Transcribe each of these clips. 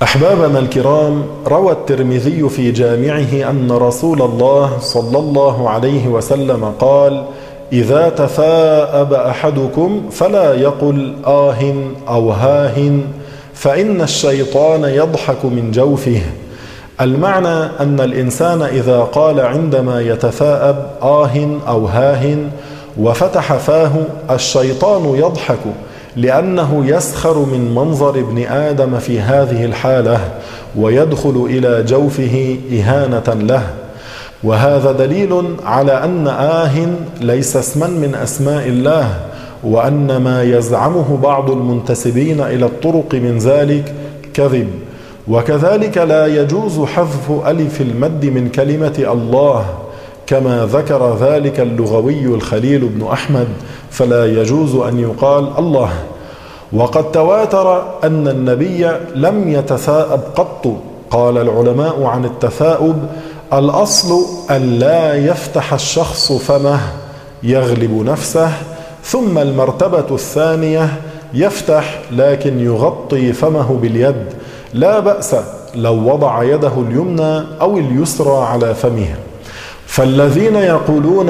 أحبابنا الكرام، روى الترمذي في جامعه أن رسول الله صلى الله عليه وسلم قال: إذا تثاءب أحدكم فلا يقل آه أو هاه، فإن الشيطان يضحك من جوفه. المعنى أن الإنسان إذا قال عندما يتثاءب آه أو هاه وفتح فاه، الشيطان يضحك، لأنه يسخر من منظر ابن آدم في هذه الحالة ويدخل إلى جوفه إهانة له. وهذا دليل على أن آه ليس اسما من أسماء الله، وأن ما يزعمه بعض المنتسبين إلى الطرق من ذلك كذب. وكذلك لا يجوز حذف ألف المد من كلمة الله، كما ذكر ذلك اللغوي الخليل بن أحمد، فلا يجوز أن يقال الله. وقد تواتر أن النبي لم يتثاءب قط. قال العلماء عن التثاؤب: الأصل أن لا يفتح الشخص فمه يغلب نفسه، ثم المرتبة الثانية يفتح لكن يغطي فمه باليد، لا بأس لو وضع يده اليمنى أو اليسرى على فمه. فالذين يقولون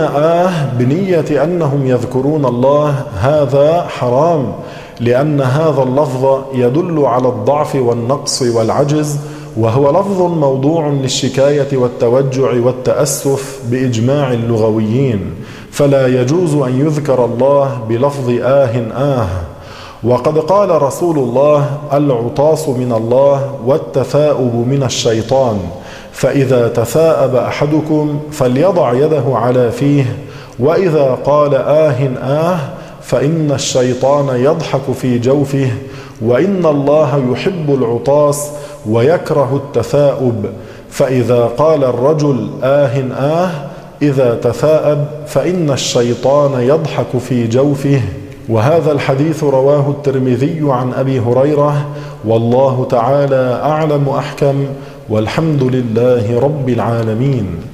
بنية أنهم يذكرون الله هذا حرام، لأن هذا اللفظ يدل على الضعف والنقص والعجز، وهو لفظ موضوع للشكاية والتوجع والتأسف بإجماع اللغويين، فلا يجوز أن يذكر الله بلفظ آه. وقد قال رسول الله: العطاس من الله والتثاؤب من الشيطان، فإذا تثاءب أحدكم فليضع يده على فيه، وإذا قال آه فإن الشيطان يضحك في جوفه، وإن الله يحب العطاس ويكره التثاؤب. فإذا قال الرجل إذا تثاءب فإن الشيطان يضحك في جوفه. وهذا الحديث رواه الترمذي عن أبي هريرة، والله تعالى أعلم أحكم، والحمد لله رب العالمين.